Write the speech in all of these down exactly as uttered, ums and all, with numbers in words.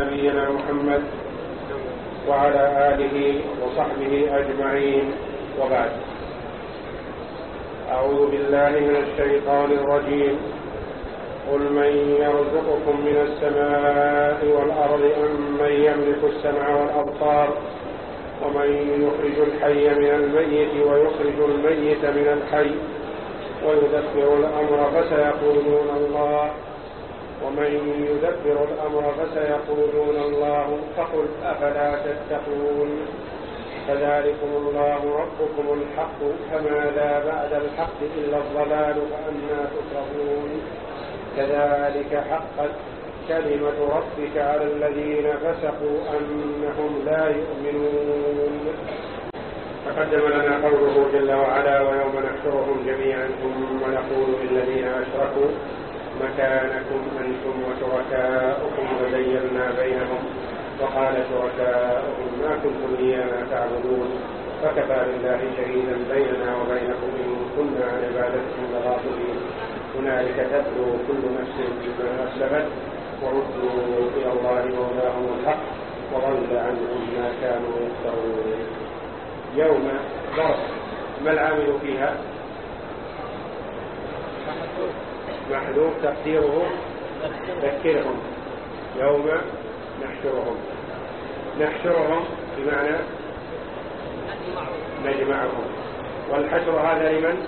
نبينا محمد وعلى آله وصحبه أجمعين، وبعد. أعوذ بالله من الشيطان الرجيم. قل من يرزقكم من السماء والأرض أم من يملك السمع والأبصار ومن يخرج الحي من الميت ويخرج الميت من الحي ويدبر الأمر فسيقولون الله ومن يدبر الأمر فسيقولون الله فقل أفلا تتقون. فذلكم الله ربكم الحق فماذا بعد الحق إلا الضلال فأنى تصرفون. كذلك حقت كلمة ربك على الذين فسقوا أنهم لا يؤمنون. تقدم لنا قوله جل وعلا: ويوم نحشرهم جميعا ثم نقول للذين أشركوا مكانكم أنتم وشركاؤكم فزيّلنا بينهم وقال شركاؤهم ما كنتم إيانا تعبدون فكفى بالله شهيدا بيننا وبينكم إن كنا عن عبادتكم لغافلين. هنالك تبلو كل نفس بما أسلفت وردوا إلى الله مولاهم الحق وضل عنهم ما كانوا يفترون. يوم ظرف، ما العامل فيها؟ محذوف تقديره ذكرهم. يوم نحشرهم، نحشرهم بمعنى نجمعهم. والحشر هذا لمن؟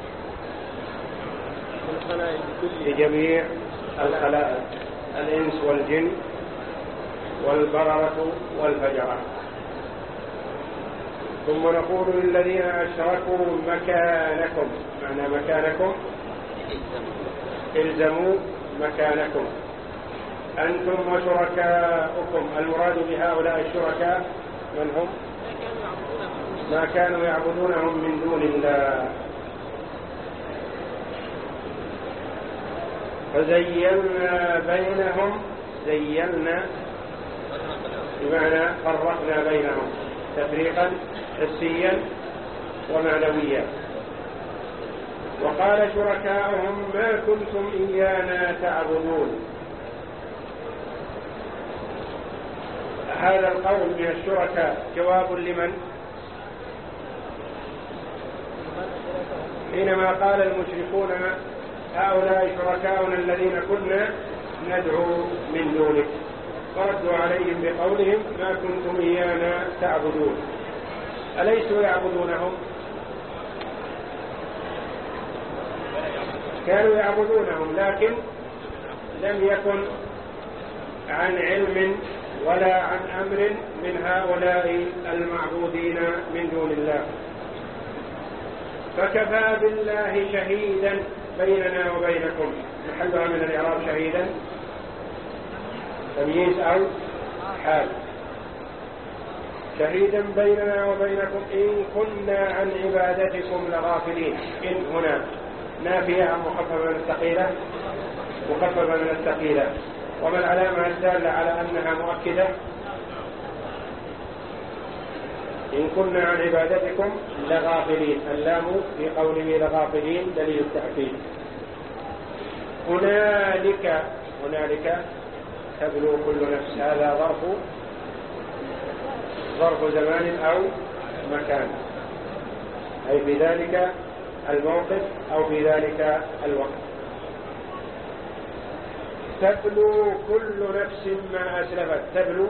لجميع الخلائق، الإنس والجن والبررة والفجرة. ثم نقول للذين أشركوا مكانكم، معنى مكانكم الزموا مكانكم أنتم وشركاؤكم. المراد بهؤلاء الشركاء من هم؟ ما كانوا يعبدونهم من دون الله. فزيّلنا بينهم، زيّلنا بمعنى فرقنا بينهم تفريقا حسيا ومعنويا. وقال شركاؤهم ما كنتم إيانا تعبدون. هذا القول من الشركاء جواب لمن؟ حينما قال المشركون هؤلاء شركاؤنا الذين كنا ندعو من دونك، فردوا عليهم بقولهم ما كنتم إيانا تعبدون. أليسوا يعبدونهم؟ كانوا يعبدونهم، لكن لم يكن عن علم ولا عن أمر من هؤلاء المعبودين من دون الله. فكفى بالله شهيدا بيننا وبينكم. محلها من الإعراب شهيدا تمييز أو حال. شهيدا بيننا وبينكم إن كنا عن عبادتكم لغافلين. إن هنا نافية عن مخففة من الثقيلة، مخففة من الثقيلة. وما العلامة الدالة على أنها مؤكدة؟ إن كنا عن عبادتكم لغافلين. اللام في قوله لغافلين دليل التأكيد. هنالك، هنالك تبلو كل نفس. هذا ظرف ظرف زمان أو مكان، أي في ذلك الموقف أو في ذلك الوقت. تبلو كل نفس ما أسلفت. تبلو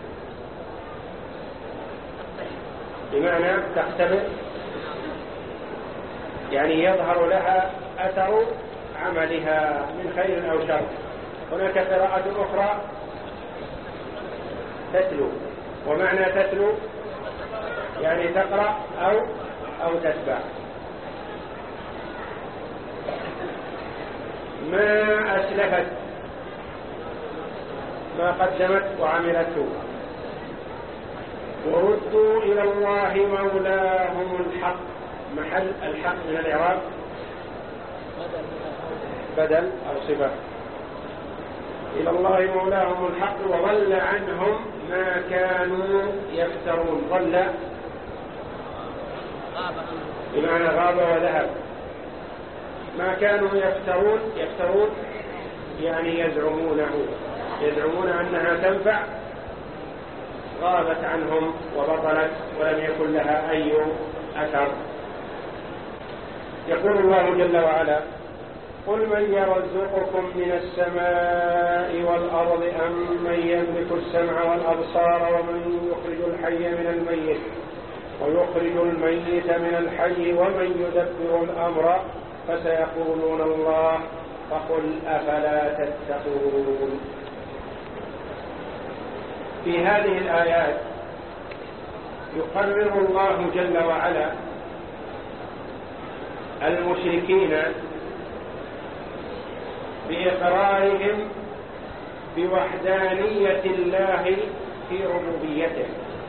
بمعنى تختبر، يعني يظهر لها أثر عملها من خير أو شر. هناك قراءة أخرى تتلو، ومعنى تتلو يعني تقرأ أو أو تتبع. ما أسلفت ما قدمت وعملته. وردوا إلى الله مولاهم الحق. محل الحق من الإعراب بدل أو صفة. إلى الله مولاهم الحق وضل عنهم ما كانوا يفترون. ضل بمعنى غاب وذهب. ما كانوا يفترون، يفترون يعني يزعمونه. يزعمون أنها تنفع غابت عنهم وبطلت ولم يكن لها أي أثر. يقول الله جل وعلا: قل من يرزقكم من السماء والأرض أم من يملك السمع والأبصار ومن يخرج الحي من الميت ويخرج الميت من الحي ومن يدبر الأمر فسيقولون الله فقل أفلا تتقون. في هذه الآيات يقرر الله جل وعلا المشركين بإقرارهم بوحدانية الله في ربوبيته،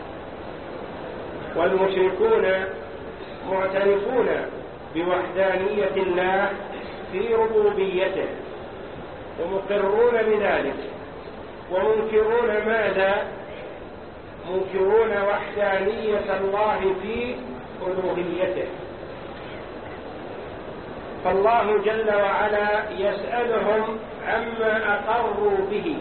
والمشركون معترفون بوحدانية الله في ربوبيته ومقرون بذلك، ومنكرون ماذا؟ منكرون وحدانية الله في ألوهيته. فالله جل وعلا يسألهم عما أقروا به: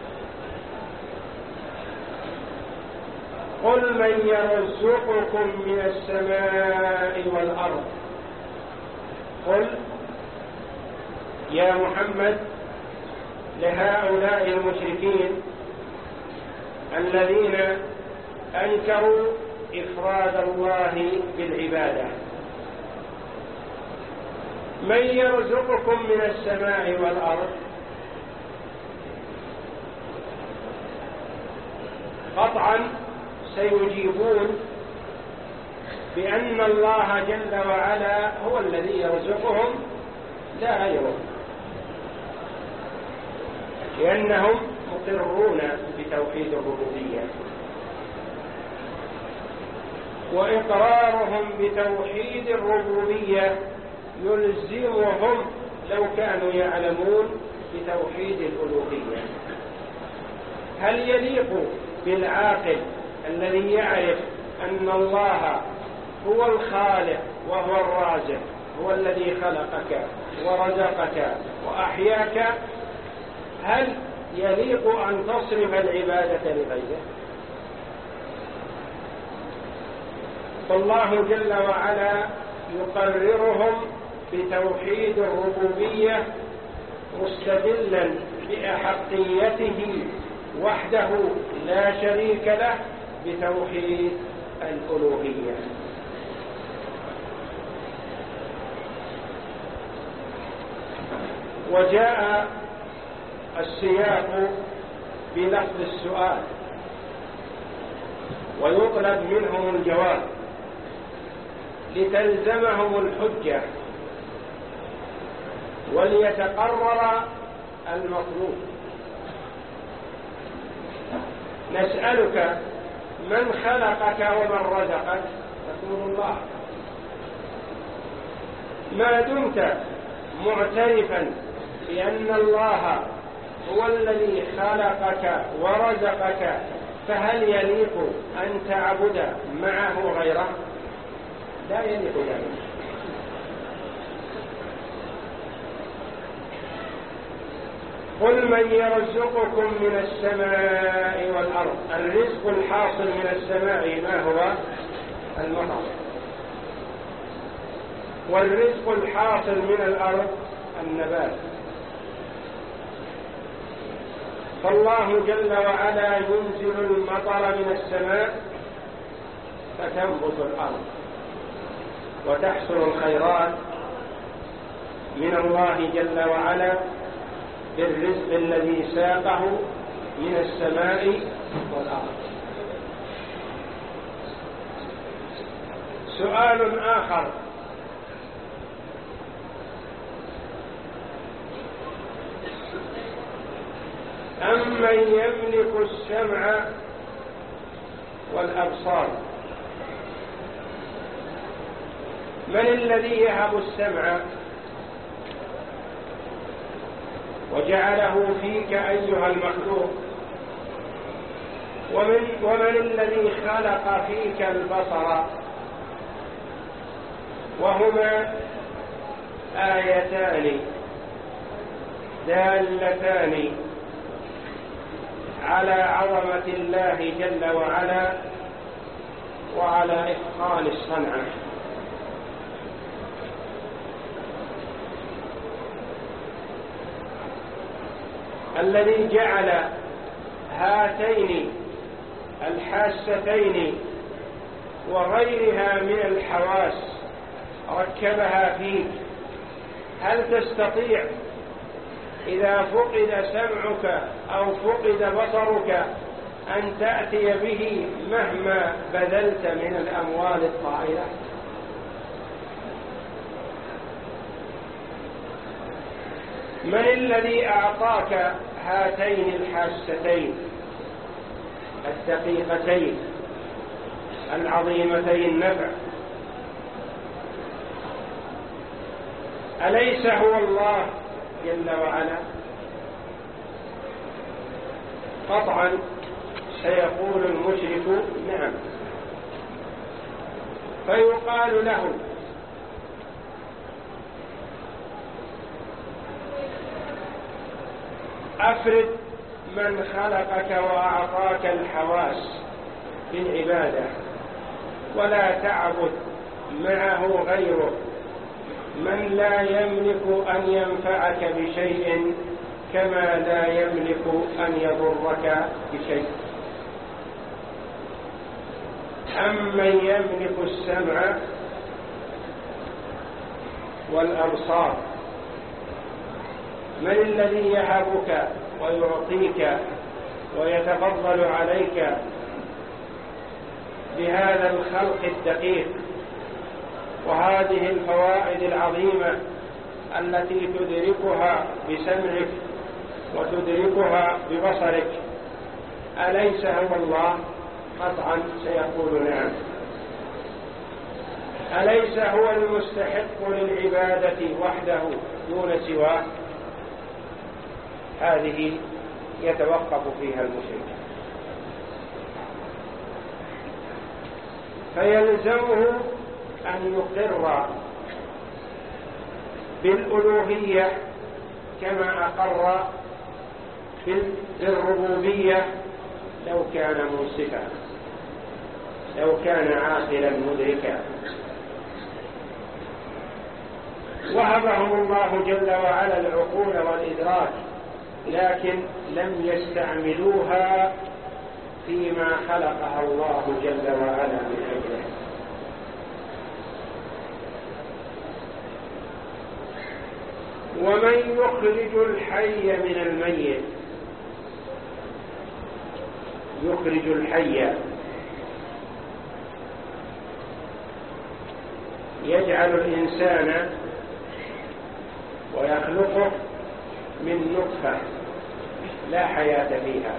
قل من يرزقكم من السماء والأرض. قل يا محمد لهؤلاء المشركين الذين أنكروا إفراد الله بالعبادة: من يرزقكم من السماء والأرض؟ قطعا سيجيبون بأن الله جل وعلا هو الذي يرزقهم لا غيره، لأنهم مقرون بتوحيد الربوبية، وإقرارهم بتوحيد الربوبية يلزمهم لو كانوا يعلمون بتوحيد الألوهية. هل يليق بالعاقل الذي يعرف أن الله هو الخالق وهو الرازق، هو الذي خلقك ورزقك وأحياك، هل يليق أن تصرف العبادة لغيره؟ فالله جل وعلا يقررهم بتوحيد الربوبية مستدلا بأحقيته وحده لا شريك له بتوحيد الألوهية. وجاء السياق بلفظ السؤال ويطلب منهم الجواب لتلزمهم الحجة وليتقرر المطلوب. نسألك من خلقك ومن رزقك؟ تقول الله. ما دمت معترفا بأن الله هو الذي خلقك ورزقك، فهل يليق أن تعبد معه غيره؟ لا يليق ذلك. قل من يرزقكم من السماء والأرض. الرزق الحاصل من السماء ما هو؟ المطر. والرزق الحاصل من الأرض النبات. فالله جل وعلا ينزل المطر من السماء فتنبت الأرض وتحصل الخيرات من الله جل وعلا بالرزق الذي ساقه من السماء والأرض. سؤال آخر: أمن يملك السمع والأبصار؟ من الذي يهب السمع وجعله فيك أيها المخلوق؟ ومن, ومن الذي خلق فيك البصر؟ وهما آيتان دالتان على عظمة الله جل وعلا وعلى إتقان الصنعة. الذي جعل هاتين الحاستين وغيرها من الحواس ركبها فيك، هل تستطيع إذا فقد سمعك أو فقد بصرك أن تأتي به مهما بذلت من الأموال الطائلة؟ من الذي أعطاك هاتين الحاستين الدقيقتين العظيمتين النفع؟ أليس هو الله جل وعلا؟ قطعا سيقول المشرك نعم، فيقال له أفرد من خلقك وأعطاك الحواس بالعبادة ولا تعبد معه غيره من لا يملك أن ينفعك بشيء كما لا يملك أن يضرك بشيء. أمن يملك السمع والأبصار؟ من الذي يهبك ويعطيك ويتفضل عليك بهذا الخلق الدقيق وهذه الفوائد العظيمة التي تدركها بسمعك وتدركها ببصرك؟ أليس هو الله؟ قطعا سيقول نعم. أليس هو المستحق للعبادة وحده دون سواه؟ هذه يتوقف فيها المشرك، فيلزمه أن يقر بالألوهية كما أقر بالربوبية لو كان منصفا، لو كان عاقلا مدركا. وهبهم الله جل وعلا العقول والإدراك، لكن لم يستعملوها فيما خلقها الله جل وعلا من أجله. ومن يخرج الحي من الميت، يخرج الحي يجعل الإنسان ويخلقه من نطفة لا حياة فيها،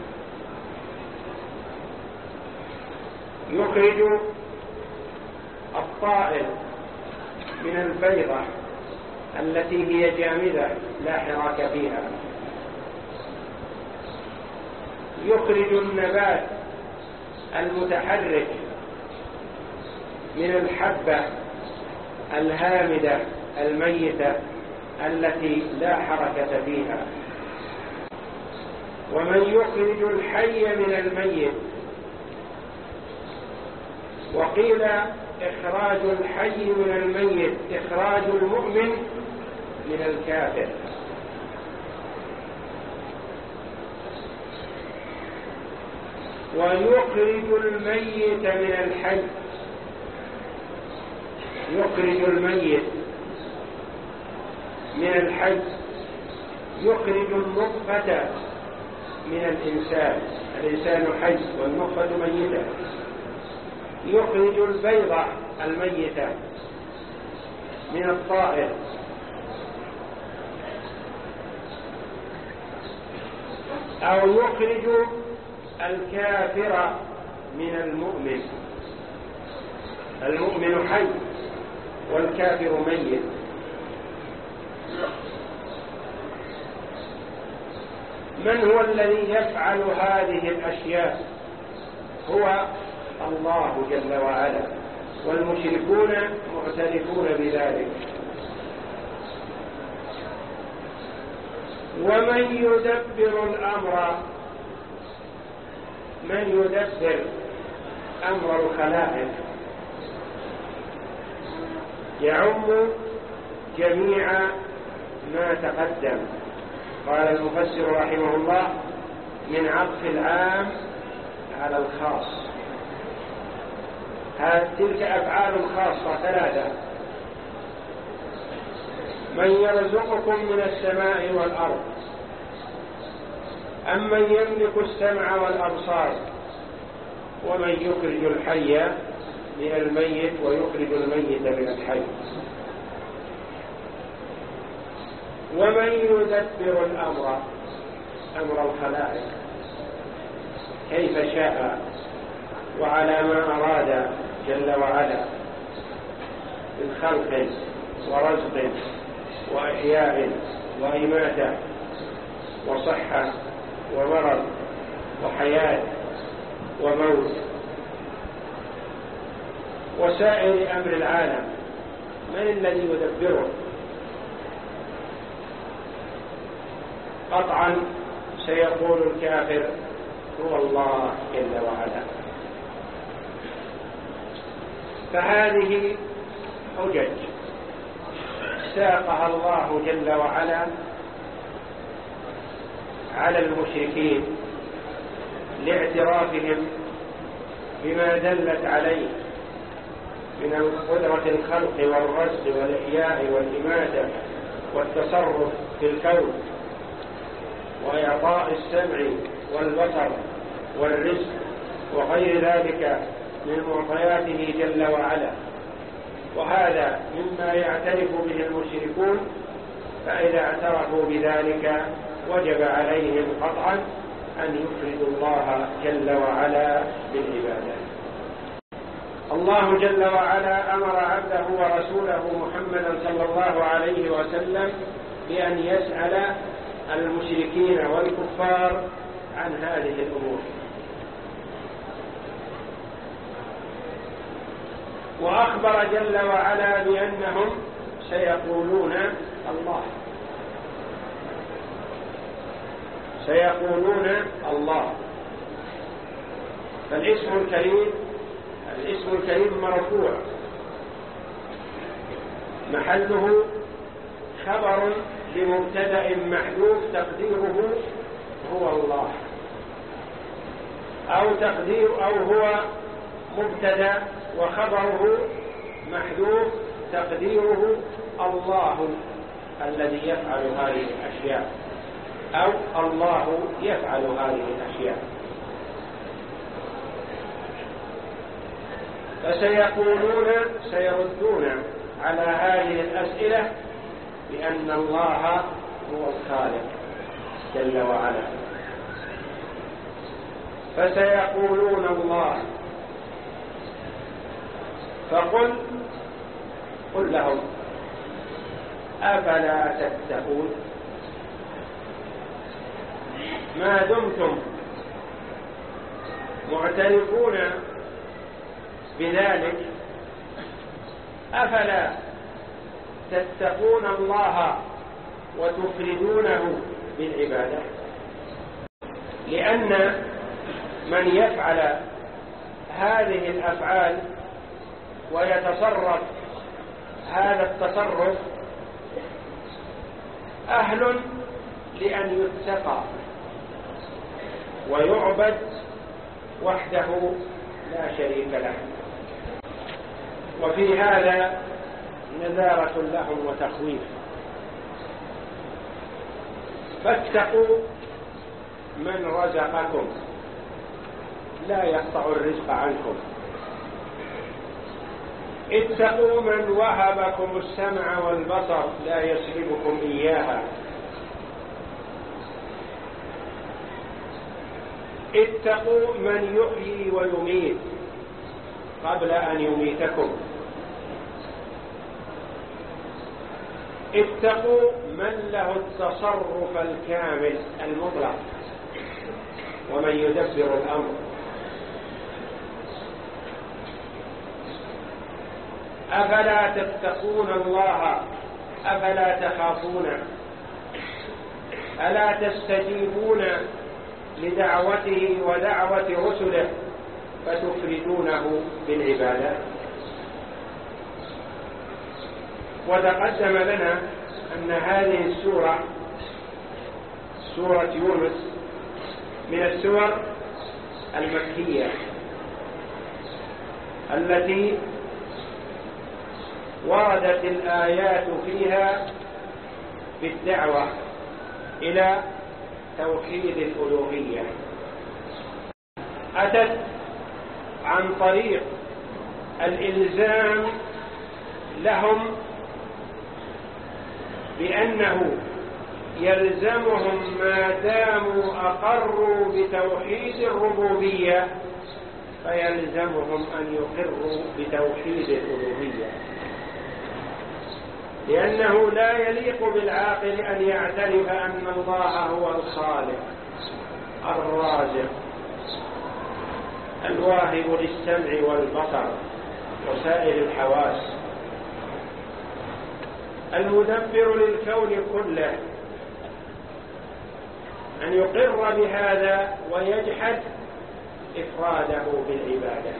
يخرج الطائر من البيضة التي هي جامدة لا حراك فيها، يخرج النبات المتحرك من الحبة الهامدة الميتة التي لا حركة فيها. ومن يخرج الحي من الميت، وقيل إخراج الحي من الميت إخراج المؤمن من الكافر. ويخرج الميت من الحي، يخرج الميت من الحي، يخرج النطفة من الإنسان، الإنسان حي والنطفة ميتة، يخرج البيضة الميتة من الطائر، أو يخرج الكافر من المؤمن، المؤمن حي والكافر ميت. من هو الذي يفعل هذه الأشياء؟ هو الله جل وعلا، والمشركون معترفون بذلك. ومن يدبر الأمر من يدبر أمر الخلائق يعم جميع ما تقدم. قال المفسر رحمه الله: من عطف العام على الخاص. تلك أفعال خاصة ثلاثة: من يرزقكم من السماء والأرض، أمن يملك السمع والأبصار، ومن يخرج الحي من الميت ويخرج الميت من الحي، ومن يدبر الأمر، أمر الخلائق كيف شاء وعلى ما أراد جل وعلا من خلق ورزق وإحياء وإماتة وصحة ومرض وحياة وموت وسائر أمر العالم. من الذي يدبره؟ قطعا سيقول الكافر: هو الله جل وعلا. فهذه حجج ساقها الله جل وعلا على المشركين لاعترافهم بما دلت عليه من قدرة الخلق والرزق والإحياء والإماتة والتصرف في الكون وإعطاء السمع والبصر والرزق وغير ذلك من معطياته جل وعلا. وهذا مما يعترف به المشركون، فإذا اعترفوا بذلك وجب عليهم قطعا أن يفردوا الله جل وعلا بالعبادة. الله جل وعلا أمر عبده ورسوله محمدا صلى الله عليه وسلم بأن يسأل المشركين والكفار عن هذه الأمور، وأخبر جل وعلا بأنهم سيقولون الله، سيقولون الله. فالاسم الكريم الاسم الكريم مرفوع، محله خبر لمبتدأ محذوف تقديره هو الله، أو تقدير أو هو مبتدأ وخبره محذوف تقديره الله الذي يفعل هذه الأشياء، أو الله يفعل هذه الأشياء. فسيقولون سيردون على هذه الأسئلة بأن الله هو الخالق جل وعلا. فسيقولون الله، فقل قل لهم: أفلا تتقون؟ ما دمتم معترفون بذلك أفلا تتقون الله وتفردونه بالعبادة؟ لأن من يفعل هذه الأفعال ويتصرف هذا التصرف أهل لأن يتقى ويعبد وحده لا شريك له. وفي هذا نذارة لهم وتخويف. فاتقوا من رزقكم لا يقطع الرزق عنكم، اتقوا من وهبكم السمع والبصر لا يسلبكم إياها، اتقوا من يحيي ويميت قبل أن يميتكم، اتقوا من له التصرف الكامل المطلق ومن يدبر الأمر. أفلا تتقون الله؟ أفلا تخافون؟ ألا تستجيبون لدعوته ودعوة رسله فتفردونه بالعبادة. وتقدم لنا أن هذه السورة سورة يونس من السور المكية التي وردت الآيات فيها بالدعوة إلى توحيد الألوهية، أتت عن طريق الإلزام لهم بأنه يلزمهم ما داموا أقروا بتوحيد الربوبية فيلزمهم أن يقروا بتوحيد الألوهية، لأنه لا يليق بالعاقل أن يعترف أن الله هو الخالق الرازق الواهب للسمع والبصر وسائر الحواس المدبر للكون كله، أن يقر بهذا ويجحد إفراده بالعبادات.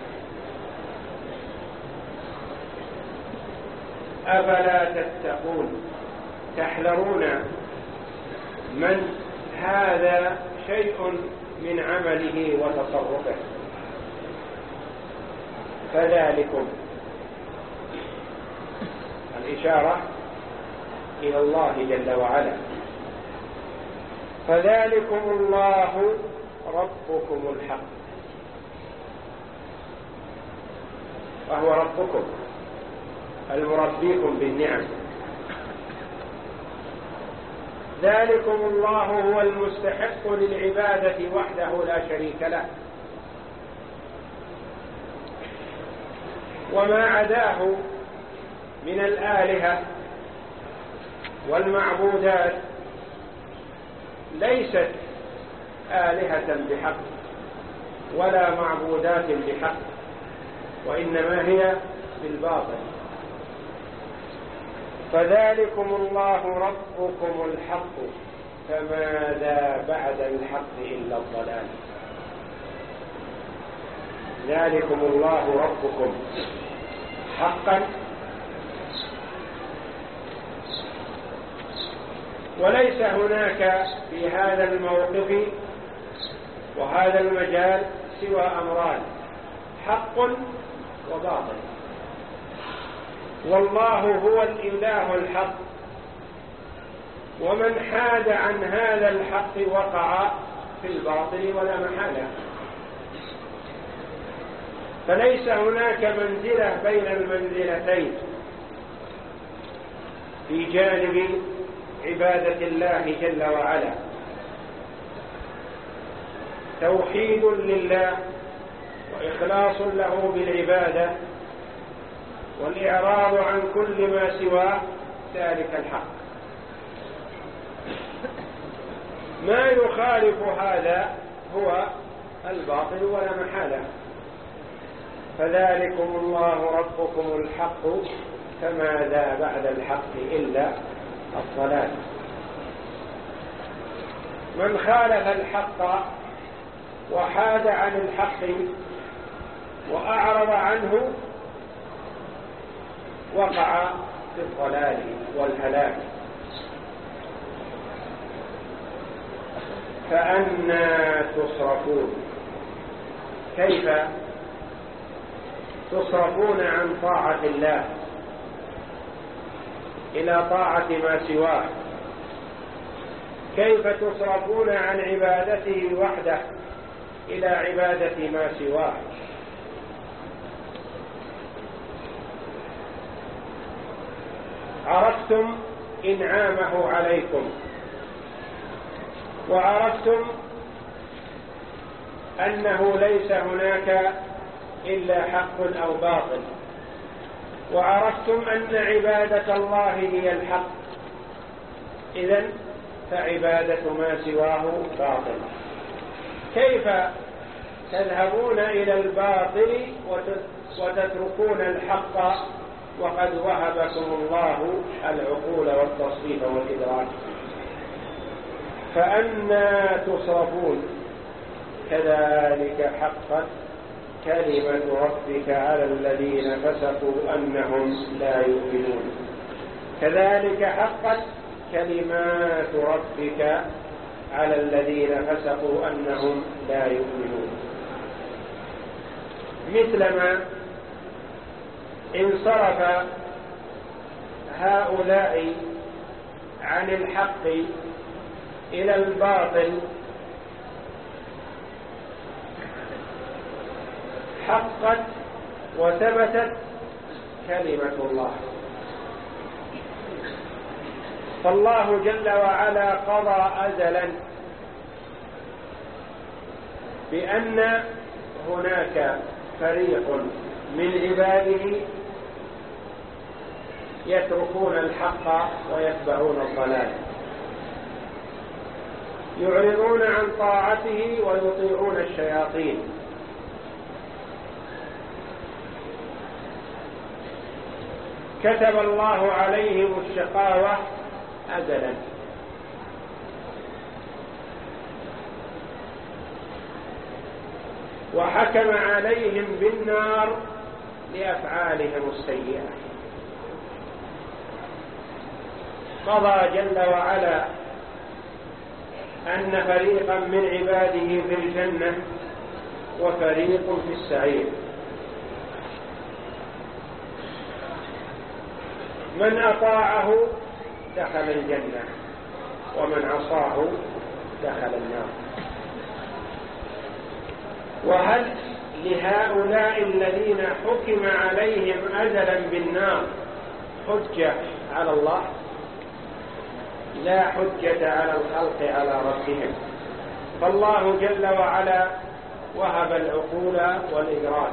أفلا تتقون تحذرون من هذا شيء من عمله وتصرفه. فذلكم الإشارة إلى الله جل وعلا، فذلكم الله ربكم الحق، وهو ربكم المربيكم بالنعم. ذلكم الله هو المستحق للعبادة وحده لا شريك له، وما عداه من الآلهة والمعبودات ليست آلهة بحق ولا معبودات بحق، وإنما هي بالباطل. فذلكم الله ربكم الحق فماذا بعد الحق إلا الضلال. ذلكم الله ربكم حقا، وليس هناك في هذا الموقف وهذا المجال سوى أمران: حق وباطل. والله هو الإله الحق، ومن حاد عن هذا الحق وقع في الباطل ولا محالة. فليس هناك منزلة بين المنزلتين في جانب عبادة الله جل وعلا، توحيد لله وإخلاص له بالعبادة والإعراض عن كل ما سوى ذلك الحق. ما يخالف هذا هو الباطل ولا محالة. فذلكم الله ربكم الحق فماذا بعد الحق إلا الضلال. من خالف الحق وحاد عن الحق وأعرض عنه وقع في الضلال والهلاك. فأنى تصرفون؟ كيف تصرفون عن طاعة الله إلى طاعة ما سواه؟ كيف تصرفون عن عبادته وحده إلى عبادة ما سواه؟ عرفتم إنعامه عليكم، وعرفتم أنه ليس هناك إلا حق أو باطل، وعرفتم أن عبادة الله هي الحق، إذن فعبادة ما سواه باطل. كيف تذهبون إلى الباطل وتتركون الحق وقد وهبكم الله العقول والتصريف والإدراك؟ فأنى تصرفون. كذلك حقت كلمة ربك على الذين فسقوا أنهم لا يؤمنون. كذلك حقت كلمات ربك على الذين فسقوا أنهم لا يؤمنون. مثلما انصرف هؤلاء عن الحق إلى الباطل حقت وثبتت كلمة الله. فالله جل وعلا قضى أزلا بأن هناك فريق من عباده يتركون الحق ويتبعون الضلال، يعرضون عن طاعته ويطيعون الشياطين. كتب الله عليهم الشقاوة أزلا، وحكم عليهم بالنار لأفعالهم السيئة. قضى جل وعلا أن فريقا من عباده في الجنة وفريق في السعير. من أطاعه دخل الجنة ومن عصاه دخل النار. وهل لهؤلاء الذين حكم عليهم أزلا بالنار حجة على الله؟ لا حجة على الخلق على ربهم. فالله جل وعلا وهب العقول والإدراك،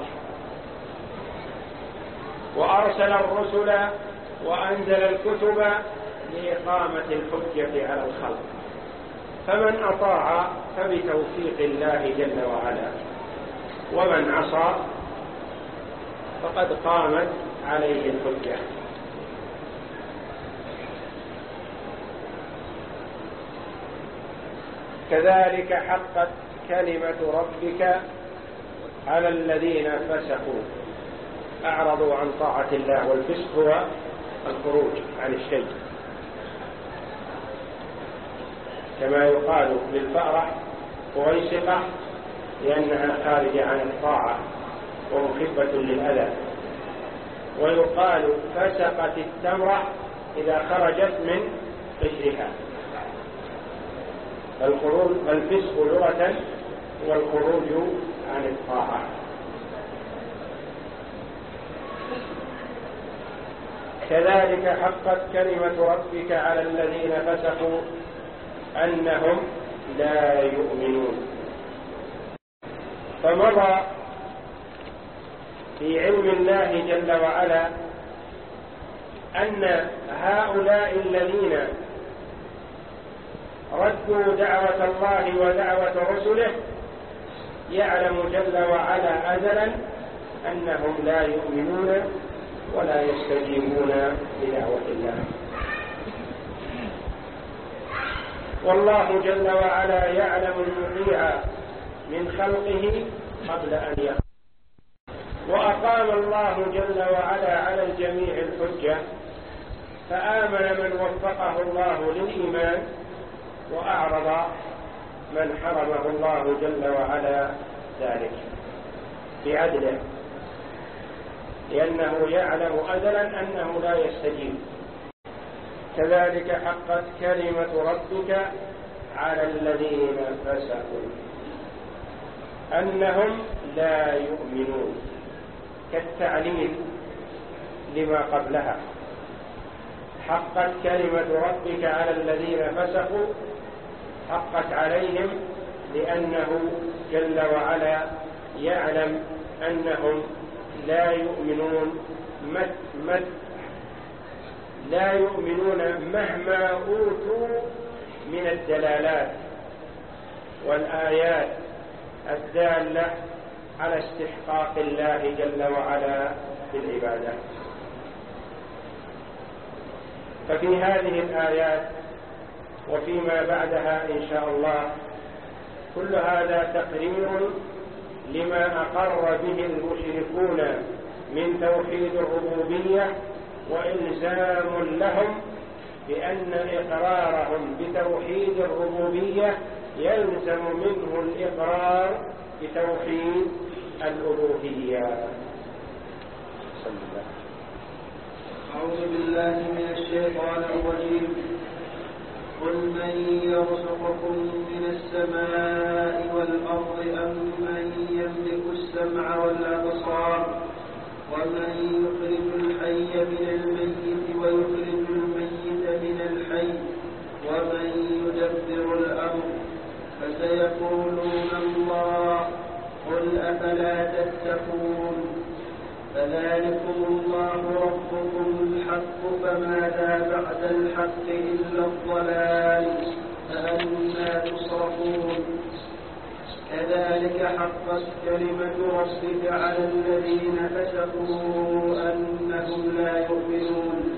وأرسل الرسل وأنزل الكتب لإقامة الحجة على الخلق. فمن أطاع فبتوفيق الله جل وعلا، ومن عصى فقد قامت عليه الحجة. كذلك حقت كلمة ربك على الذين فسقوا، أعرضوا عن طاعة الله. والفسق هو الخروج عن الشيء، كما يقال للفأرة فويسقة لأنها خارجة عن الطاعة ومخبة للأذى. ويقال فسقت التمرة إذا خرجت من قشرها. الفسق لغة هو الخروج عن الطاعة. كذلك حقت كلمة ربك على الذين فسقوا أنهم لا يؤمنون. فمضى في علم الله جل وعلا أن هؤلاء الذين ردوا دعوة الله ودعوة رسله يعلم جل وعلا أزلا أنهم لا يؤمنون ولا يستجيبون لدعوة الله. والله جل وعلا يعلم المطيع من خلقه قبل أن يخلق. وأقام الله جل وعلا على الجميع الحجة، فآمن من وفقه الله للإيمان، وأعرض من حرمه الله جل وعلا ذلك بعدله، لأنه يعلم أزلا أنه لا يستجيب. كذلك حقت كلمة ربك على الذين فسقوا أنهم لا يؤمنون، كالتعليل لما قبلها. حقت كلمة ربك على الذين فسقوا، حقت عليهم لأنه جل وعلا يعلم أنهم لا يؤمنون مت مت لا يؤمنون مهما أوتوا من الدلالات والآيات الدالة على استحقاق الله جل وعلا بالعبادة. ففي هذه الآيات وفيما بعدها إن شاء الله. كل هذا تقرير لما أقر به المشركون من توحيد الربوبية، وإلزام لهم بأن إقرارهم بتوحيد الربوبية يلزم منه الإقرار بتوحيد الألوهية. صلى الله. أعوذ بالله من الشيطان الرجيم. قل من يرزقكم من السماء والأرض أم من يملك السمع والأبصار ومن يخرج الحي من الميت ويخرج الميت من الحي ومن يدبر الأمر فسيقولون الله قل أفلا تتقون فذلكم الله ربكم الحق فماذا بعد الحق إلا الضلال فأنى تصرفون كذلك حقت كلمة ربك على الذين فسقوا أنهم لا يؤمنون.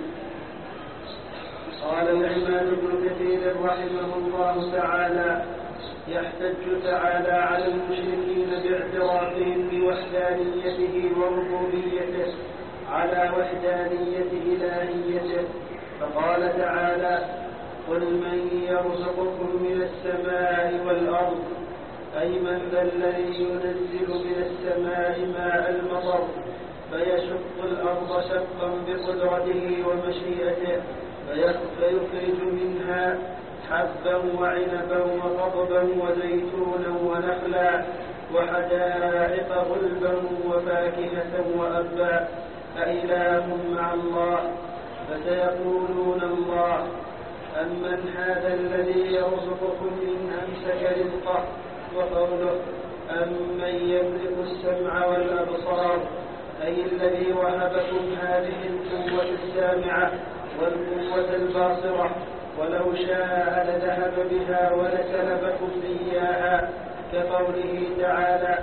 قال العماد بن كثير رحمه الله تعالى: يحتج تعالى على المشركين باعترافهم بوحدانيته وربوبيته على وحدانية إلهيته، فقال تعالى: قل من يرزقكم من السماء والأرض، أي من ذا الذي ينزل من السماء ماء المطر فيشق الأرض شقا بقدرته ومشيئته فيخرج منها حبا وعنبا وقضبا وزيتونا ونخلا وحدائق غلبا وفاكهة وأبا أإله مع الله فسيقولون الله. أمن هذا الذي يرزقكم إن أمسك رزقه؟ وقوله: أمن يملك السمع والأبصار، أي الذي وهبكم هذه القوة السامعة والقوة الباصرة، ولو شاء لذهب بها ولسلبكم إياها، كقوله تعالى: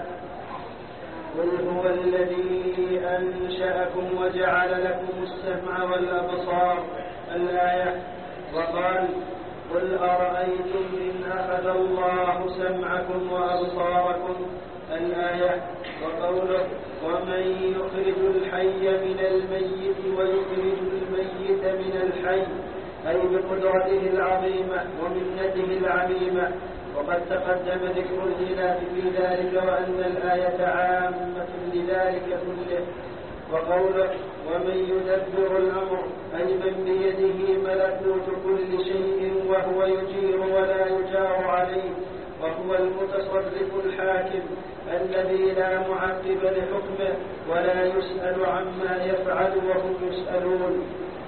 قل هو الذي أنشأكم وجعل لكم السمع والأبصار، الآية. وقال: قل أرأيتم إن أخذ الله سمعكم وأبصاركم، الآية. وقوله: ومن يخرج الحي من الميت ويخرج الميت من الحي، أي بقدرته العظيمة ومنته العميمة. وقد تقدم ذكر الخلاف في ذلك وأن الآية عامة لذلك كله. وقوله: ومن يدبر الأمر، أي من بيده ملكوت كل شيء وهو يجير ولا يجار عليه، وهو المتصرف الحاكم الذي لا معقب لحكمه ولا يسأل عما يفعل وهم يسألون.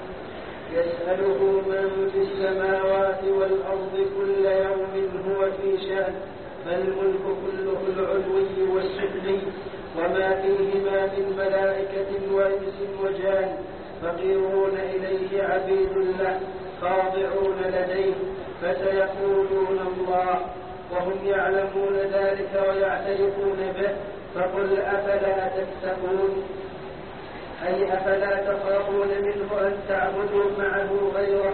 يسأله من في السماوات والأرض كل يوم هو في شأن، فالملك كله العلوي والسفلي وما فيهما من ملائكة وإنس وجان، فقيرون إليه عبيد له خاضعون لديه، فسيقولون الله وهم يعلمون ذلك ويعترفون به. فقل أفلا تتقون، أي أفلا تخافون منه أن تعبدوا معه غيره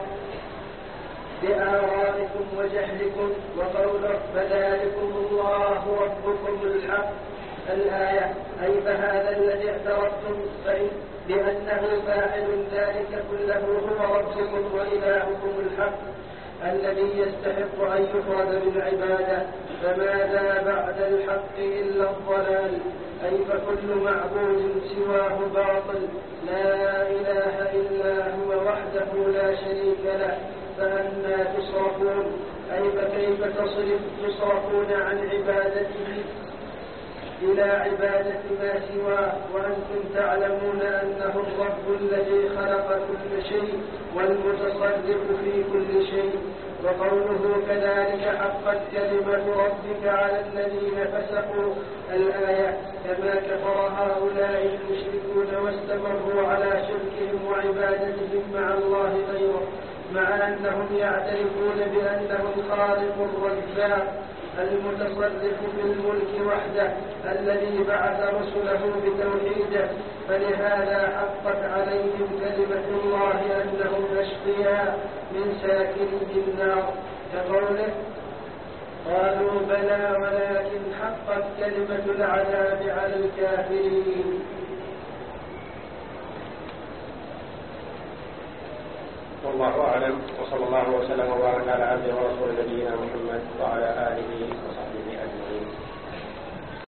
بآرائكم وجهلكم. وقوله: فذلكم الله ربكم الحق، الآية. أي فهذا الذي اعترفتم بأنه فاعل ذلك كله هو ربكم وإلهكم الحق الذي يستحق أن يفرد بالعبادة، فماذا بعد الحق إلا الضلال، أي فكل معبود سواه باطل، لا إله إلا هو وحده لا شريك له، فأنى تصرفون، أي فكيف تصرف تصرفون عن عبادته إلى عبادة ما سواه وأنتم تعلمون أنه الرب الذي خلق كل شيء والمتصرف في كل شيء. وقوله: كذلك حقت كلمة ربك على الذين فسقوا، الآية. كما كفر هؤلاء المشركون واستمروا على شركهم وعبادتهم مع الله غيره، مع أنهم يعترفون بأنه الخالق الرزاق المتصرف في الملك وحده الذي بعث رسله بتوحيده، فلهذا حقت عليهم كلمة الله أنهم أشقياء من ساكني النار، كقوله قالوا بلى ولكن حقت كلمة العذاب على الكافرين. والله أعلم، وصلى الله وسلم وبارك على عبده ورسوله نبينا محمد وعلى